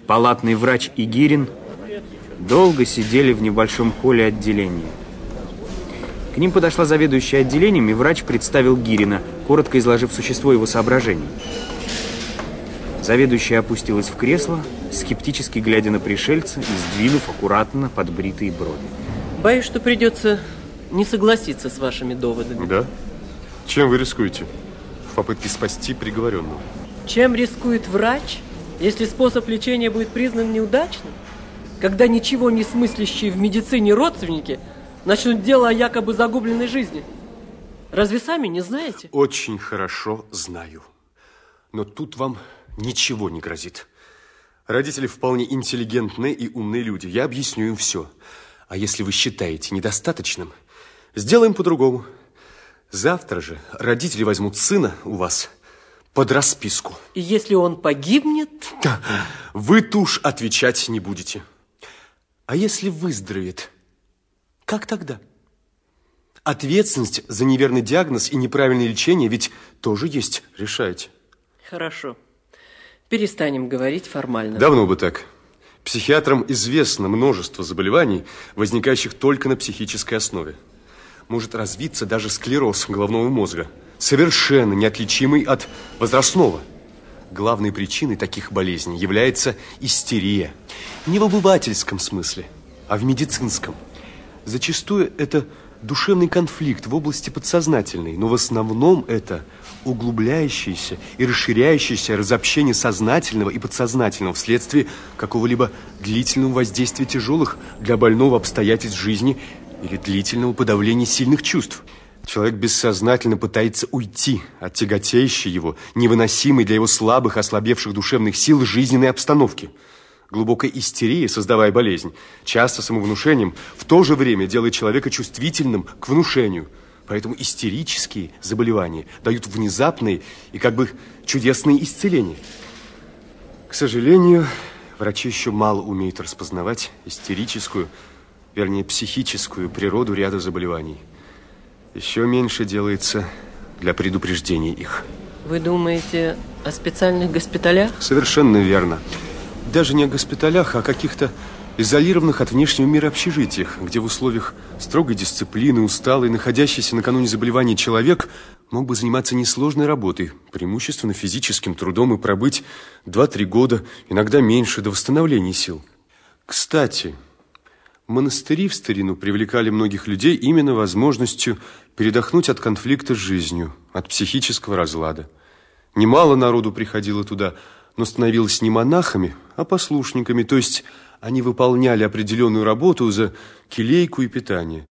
Палатный врач и Гирин долго сидели в небольшом холле отделения. К ним подошла заведующая отделением, и врач представил Гирина, коротко изложив существо его соображений. Заведующая опустилась в кресло, скептически глядя на пришельца и сдвинув аккуратно подбритые брови. Боюсь, что придется не согласиться с вашими доводами. Да? Чем вы рискуете в попытке спасти приговоренного? Чем рискует врач, если способ лечения будет признан неудачным? Когда ничего не смыслящие в медицине родственники начнут дело о якобы загубленной жизни. Разве сами не знаете? Очень хорошо знаю. Но тут вам ничего не грозит. Родители вполне интеллигентные и умные люди. Я объясню им все. А если вы считаете недостаточным, сделаем по-другому. Завтра же родители возьмут сына у вас под расписку. И если он погибнет? Вы-то уж отвечать не будете. А если выздоровеет, как тогда? Ответственность за неверный диагноз и неправильное лечение ведь тоже есть. Решайте. Хорошо. Перестанем говорить формально. Давно бы так. Психиатрам известно множество заболеваний, возникающих только на психической основе. Может развиться даже склероз головного мозга, совершенно неотличимый от возрастного. Главной причиной таких болезней является истерия. Не в обывательском смысле, а в медицинском. Зачастую это душевный конфликт в области подсознательной, но в основном это углубляющееся и расширяющееся разобщение сознательного и подсознательного вследствие какого-либо длительного воздействия тяжелых для больного обстоятельств жизни или длительного подавления сильных чувств. Человек бессознательно пытается уйти от тяготеющей его, невыносимой для его слабых, ослабевших душевных сил жизненной обстановки. Глубокая истерия, создавая болезнь, часто самовнушением, в то же время делает человека чувствительным к внушению. Поэтому истерические заболевания дают внезапные и как бы чудесные исцеления. К сожалению, врачи еще мало умеют распознавать истерическую, вернее, психическую природу ряда заболеваний. Еще меньше делается для предупреждения их. Вы думаете о специальных госпиталях? Совершенно верно. Даже не о госпиталях, а о каких-то изолированных от внешнего мира общежитиях, где в условиях строгой дисциплины, усталый, находящийся накануне заболевания человек мог бы заниматься несложной работой, преимущественно физическим трудом, и пробыть 2-3 года, иногда меньше, до восстановления сил. Кстати, монастыри в старину привлекали многих людей именно возможностью передохнуть от конфликта с жизнью, от психического разлада. Немало народу приходило туда, но становилось не монахами, а послушниками, то есть они выполняли определенную работу за келейку и питание.